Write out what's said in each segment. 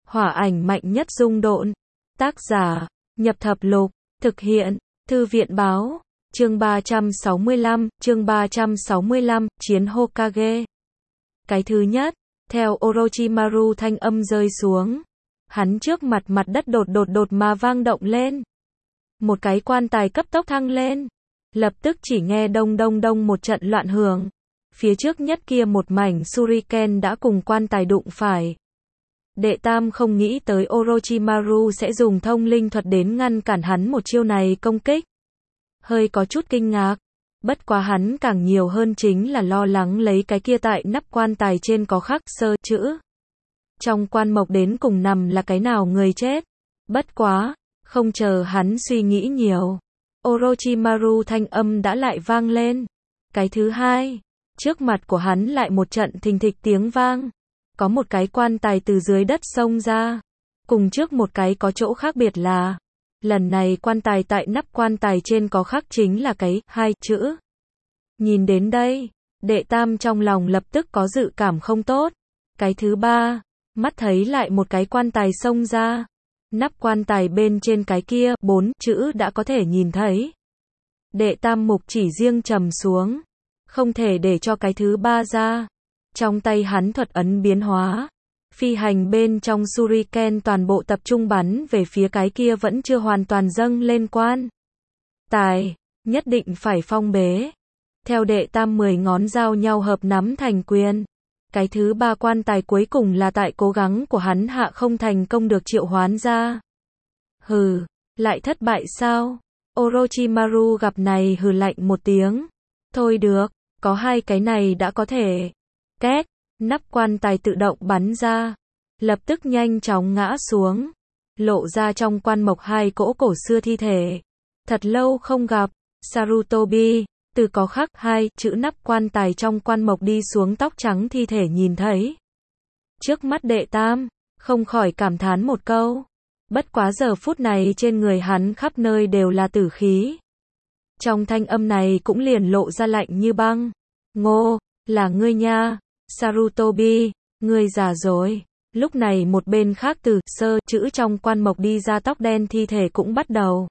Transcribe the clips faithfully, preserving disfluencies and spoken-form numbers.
Hỏa ảnh mạnh nhất dung độn. Tác giả, Nhập Thập Lục. Thực hiện, Thư viện báo. Chương ba trăm sáu mươi lăm, chương ba trăm sáu mươi lăm, Chiến Hokage. Cái thứ nhất, theo Orochimaru thanh âm rơi xuống. Hắn trước mặt mặt đất đột đột đột mà vang động lên. Một cái quan tài cấp tốc thăng lên. Lập tức chỉ nghe đông đông đông một trận loạn hưởng. Phía trước nhất kia một mảnh shuriken đã cùng quan tài đụng phải. Đệ Tam không nghĩ tới Orochimaru sẽ dùng thông linh thuật đến ngăn cản hắn một chiêu này công kích. Hơi có chút kinh ngạc. Bất quá hắn càng nhiều hơn chính là lo lắng lấy cái kia tại nắp quan tài trên có khắc sơ chữ. Trong quan mộc đến cùng nằm là cái nào người chết. Bất quá, không chờ hắn suy nghĩ nhiều. Orochimaru thanh âm đã lại vang lên. Cái thứ hai, trước mặt của hắn lại một trận thình thịch tiếng vang. Có một cái quan tài từ dưới đất xông ra. Cùng trước một cái có chỗ khác biệt là, lần này quan tài tại nắp quan tài trên có khắc chính là cái hai chữ. Nhìn đến đây, Đệ Tam trong lòng lập tức có dự cảm không tốt. Cái thứ ba, mắt thấy lại một cái quan tài xông ra. Nắp quan tài bên trên cái kia bốn chữ đã có thể nhìn thấy. Đệ Tam mục chỉ riêng trầm xuống, không thể để cho cái thứ ba ra. Trong tay hắn thuật ấn biến hóa, phi hành bên trong shuriken toàn bộ tập trung bắn về phía cái kia vẫn chưa hoàn toàn dâng lên quan tài, nhất định phải phong bế. Theo Đệ Tam mười ngón giao nhau hợp nắm thành quyền. Cái thứ ba quan tài cuối cùng là tại cố gắng của hắn hạ không thành công được triệu hoán ra. Hừ, lại thất bại sao? Orochimaru gặp này hừ lạnh một tiếng. Thôi được, có hai cái này đã có thể. Két, nắp quan tài tự động bắn ra. Lập tức nhanh chóng ngã xuống. Lộ ra trong quan mộc hai cỗ cổ xưa thi thể. Thật lâu không gặp, Sarutobi. Từ có khắc hai chữ nắp quan tài trong quan mộc đi xuống tóc trắng thi thể nhìn thấy. Trước mắt Đệ Tam, không khỏi cảm thán một câu. Bất quá giờ phút này trên người hắn khắp nơi đều là tử khí. Trong thanh âm này cũng liền lộ ra lạnh như băng. Ngô, là ngươi nha, Sarutobi, ngươi già rồi. Lúc này một bên khác từ sơ chữ trong quan mộc đi ra tóc đen thi thể cũng bắt đầu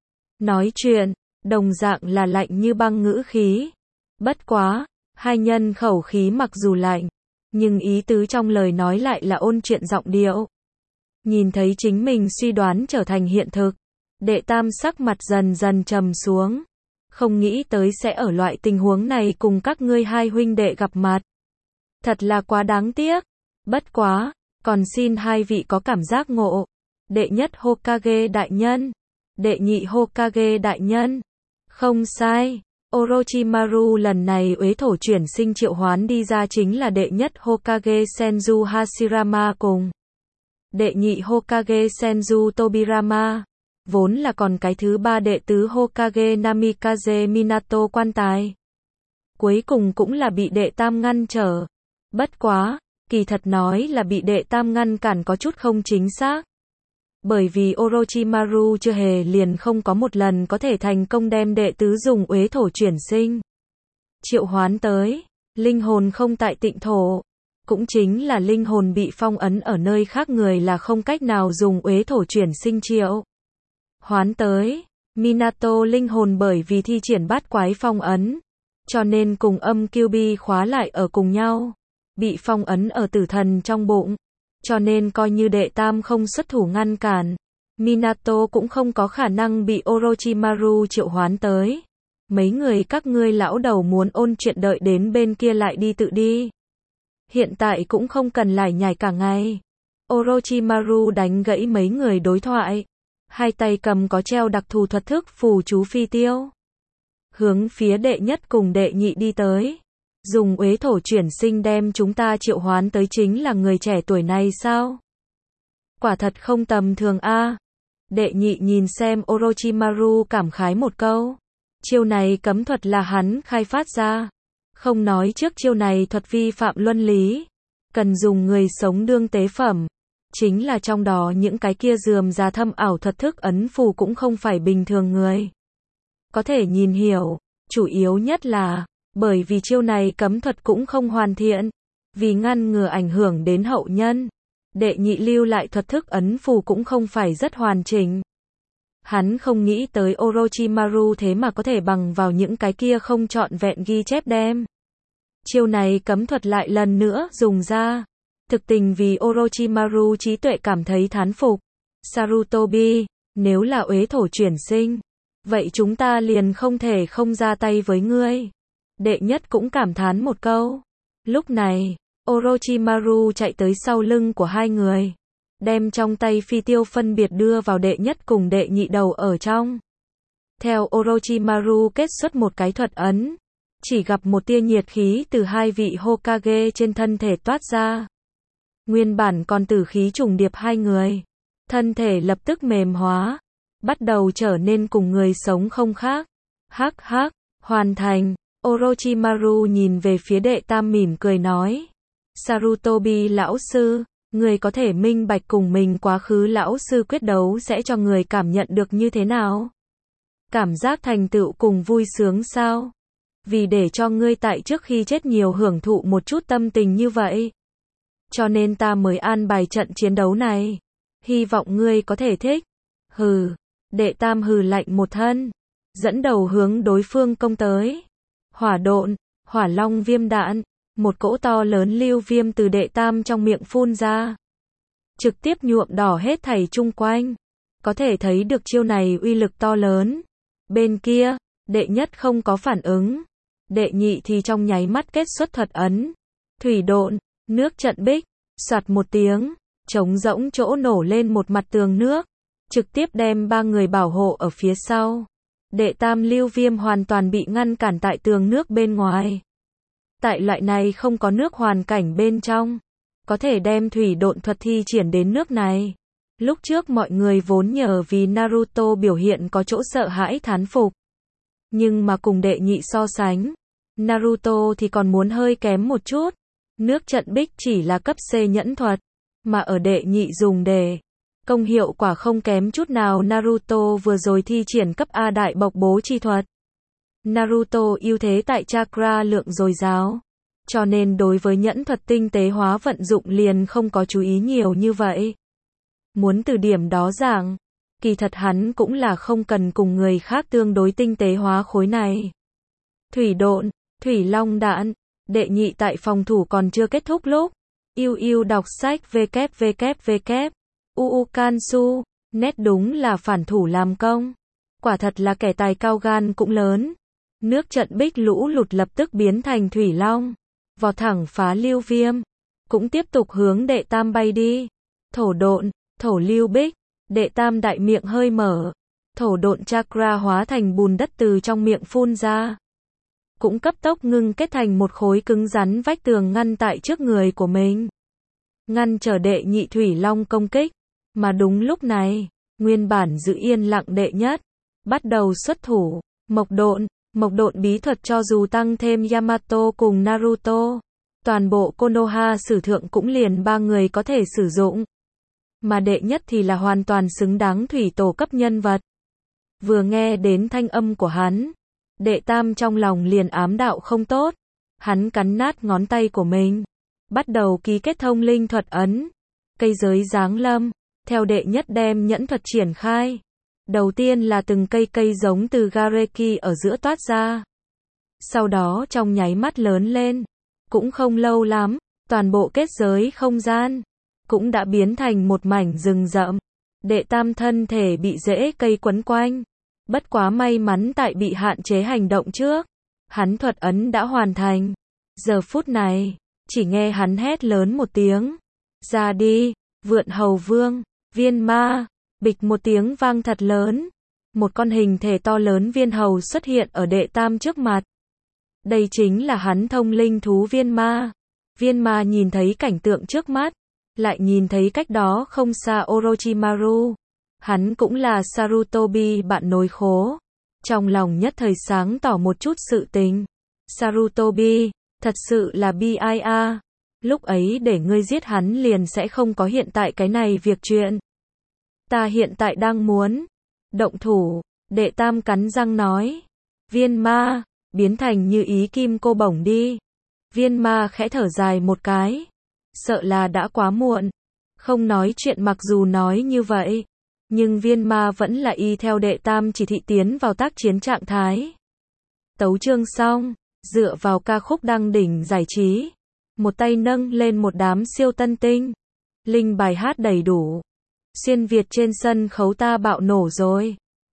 nói chuyện. Đồng dạng là lạnh như băng ngữ khí. Bất quá, hai nhân khẩu khí mặc dù lạnh, nhưng ý tứ trong lời nói lại là ôn chuyện giọng điệu. Nhìn thấy chính mình suy đoán trở thành hiện thực, Đệ Tam sắc mặt dần dần trầm xuống. Không nghĩ tới sẽ ở loại tình huống này cùng các ngươi hai huynh đệ gặp mặt. Thật là quá đáng tiếc. Bất quá, còn xin hai vị có cảm giác ngộ. Đệ nhất Hokage đại nhân, đệ nhị Hokage đại nhân. Không sai, Orochimaru lần này uế thổ chuyển sinh triệu hoán đi ra chính là đệ nhất Hokage Senju Hashirama cùng đệ nhị Hokage Senju Tobirama. Vốn là còn cái thứ ba đệ tứ Hokage Namikaze Minato quan tài. Cuối cùng cũng là bị Đệ Tam ngăn trở. Bất quá, kỳ thật nói là bị Đệ Tam ngăn cản có chút không chính xác. Bởi vì Orochimaru chưa hề liền không có một lần có thể thành công đem đệ tứ dùng uế thổ chuyển sinh triệu hoán tới. Linh hồn không tại tịnh thổ, cũng chính là linh hồn bị phong ấn ở nơi khác người là không cách nào dùng uế thổ chuyển sinh triệu hoán tới. Minato linh hồn bởi vì thi triển bát quái phong ấn, cho nên cùng âm Kyuubi khóa lại ở cùng nhau, bị phong ấn ở tử thần trong bụng. Cho nên coi như Đệ Tam không xuất thủ ngăn cản, Minato cũng không có khả năng bị Orochimaru triệu hoán tới. Mấy người các ngươi lão đầu muốn ôn chuyện đợi đến bên kia lại đi tự đi. Hiện tại cũng không cần lải nhải cả ngày. Orochimaru đánh gãy mấy người đối thoại. Hai tay cầm có treo đặc thù thuật thức phù chú phi tiêu. Hướng phía đệ nhất cùng đệ nhị đi tới. Dùng uế thổ chuyển sinh đem chúng ta triệu hoán tới chính là người trẻ tuổi này sao? Quả thật không tầm thường a. À. Đệ nhị nhìn xem Orochimaru cảm khái một câu. Chiêu này cấm thuật là hắn khai phát ra. Không nói trước chiêu này thuật vi phạm luân lý. Cần dùng người sống đương tế phẩm. Chính là trong đó những cái kia dườm ra thâm ảo thuật thức ấn phù cũng không phải bình thường người có thể nhìn hiểu. Chủ yếu nhất là bởi vì chiêu này cấm thuật cũng không hoàn thiện, vì ngăn ngừa ảnh hưởng đến hậu nhân, Đệ nhị lưu lại thuật thức ấn phù cũng không phải rất hoàn chỉnh. Hắn không nghĩ tới Orochimaru thế mà có thể bằng vào những cái kia không trọn vẹn ghi chép đem. Chiêu này cấm thuật lại lần nữa dùng ra. Thực tình vì Orochimaru trí tuệ cảm thấy thán phục. Sarutobi, nếu là uế thổ chuyển sinh, vậy chúng ta liền không thể không ra tay với ngươi. Đệ nhất cũng cảm thán một câu. Lúc này, Orochimaru chạy tới sau lưng của hai người, đem trong tay phi tiêu phân biệt đưa vào đệ nhất cùng đệ nhị đầu ở trong. Theo Orochimaru kết xuất một cái thuật ấn, chỉ gặp một tia nhiệt khí từ hai vị Hokage trên thân thể toát ra. Nguyên bản còn tử khí trùng điệp hai người, thân thể lập tức mềm hóa, bắt đầu trở nên cùng người sống không khác. Hắc hắc, hoàn thành. Orochimaru nhìn về phía đệ tam mỉm cười nói. Sarutobi lão sư, người có thể minh bạch cùng mình quá khứ lão sư quyết đấu sẽ cho người cảm nhận được như thế nào? Cảm giác thành tựu cùng vui sướng sao? Vì để cho ngươi tại trước khi chết nhiều hưởng thụ một chút tâm tình như vậy. Cho nên ta mới an bài trận chiến đấu này. Hy vọng ngươi có thể thích. Hừ, đệ tam hừ lạnh một thân, dẫn đầu hướng đối phương công tới. Hỏa độn, hỏa long viêm đạn, một cỗ to lớn lưu viêm từ đệ tam trong miệng phun ra. Trực tiếp nhuộm đỏ hết thảy chung quanh. Có thể thấy được chiêu này uy lực to lớn. Bên kia, đệ nhất không có phản ứng. Đệ nhị thì trong nháy mắt kết xuất thuật ấn. Thủy độn, nước trận bích, soạt một tiếng, trống rỗng chỗ nổ lên một mặt tường nước. Trực tiếp đem ba người bảo hộ ở phía sau. Đệ tam lưu viêm hoàn toàn bị ngăn cản tại tường nước bên ngoài. Tại loại này không có nước hoàn cảnh bên trong, có thể đem thủy độn thuật thi triển đến nước này. Lúc trước mọi người vốn nhờ vì Naruto biểu hiện có chỗ sợ hãi thán phục. Nhưng mà cùng đệ nhị so sánh, Naruto thì còn muốn hơi kém một chút. Nước trận bích chỉ là cấp C nhẫn thuật, mà ở đệ nhị dùng để công hiệu quả không kém chút nào Naruto vừa rồi thi triển cấp A đại bộc bố chi thuật. Naruto ưu thế tại chakra lượng dồi dào, cho nên đối với nhẫn thuật tinh tế hóa vận dụng liền không có chú ý nhiều như vậy. Muốn từ điểm đó giảng, kỳ thật hắn cũng là không cần cùng người khác tương đối tinh tế hóa khối này. Thủy độn, thủy long đạn, đệ nhị tại phòng thủ còn chưa kết thúc lúc. Yêu yêu đọc sách www. Uukansu, nét đúng là phản thủ làm công. Quả thật là kẻ tài cao gan cũng lớn. Nước trận bích lũ lụt lập tức biến thành thủy long, vọt thẳng phá lưu viêm, cũng tiếp tục hướng đệ tam bay đi. Thổ độn, thổ lưu bích, đệ tam đại miệng hơi mở, thổ độn chakra hóa thành bùn đất từ trong miệng phun ra. Cũng cấp tốc ngưng kết thành một khối cứng rắn vách tường ngăn tại trước người của mình. Ngăn trở đệ nhị thủy long công kích. Mà đúng lúc này, nguyên bản giữ yên lặng đệ nhất, bắt đầu xuất thủ. Mộc độn, mộc độn bí thuật cho dù tăng thêm Yamato cùng Naruto, toàn bộ Konoha sử thượng cũng liền ba người có thể sử dụng. Mà đệ nhất thì là hoàn toàn xứng đáng thủy tổ cấp nhân vật. Vừa nghe đến thanh âm của hắn, đệ tam trong lòng liền ám đạo không tốt. Hắn cắn nát ngón tay của mình, bắt đầu ký kết thông linh thuật ấn. Cây giới giáng lâm, theo đệ nhất đem nhẫn thuật triển khai. Đầu tiên là từng cây cây giống từ Gareki ở giữa toát ra. Sau đó trong nháy mắt lớn lên. Cũng không lâu lắm, toàn bộ kết giới không gian cũng đã biến thành một mảnh rừng rậm. Đệ tam thân thể bị rễ cây quấn quanh. Bất quá may mắn tại bị hạn chế hành động trước. Hắn thuật ấn đã hoàn thành. Giờ phút này, chỉ nghe hắn hét lớn một tiếng. Ra đi, vượn hầu vương, viên ma. Bịch một tiếng vang thật lớn. Một con hình thể to lớn viên hầu xuất hiện ở đệ tam trước mặt. Đây chính là hắn thông linh thú viên ma. Viên ma nhìn thấy cảnh tượng trước mắt, lại nhìn thấy cách đó không xa Orochimaru. Hắn cũng là Sarutobi bạn nối khố. Trong lòng nhất thời sáng tỏ một chút sự tình. Sarutobi, thật sự là bi ai a. Lúc ấy để ngươi giết hắn liền sẽ không có hiện tại cái này việc chuyện. Ta hiện tại đang muốn động thủ, đệ tam cắn răng nói. Viên ma, biến thành như ý kim cô bổng đi. Viên ma khẽ thở dài một cái. Sợ là đã quá muộn. Không nói chuyện mặc dù nói như vậy, nhưng Viên Ma vẫn là y theo đệ tam chỉ thị tiến vào tác chiến trạng thái. Tấu chương xong, dựa vào ca khúc đăng đỉnh giải trí, một tay nâng lên một đám siêu tân tinh. Linh bài hát đầy đủ. Xuyên Việt trên sân khấu ta bạo nổ rồi.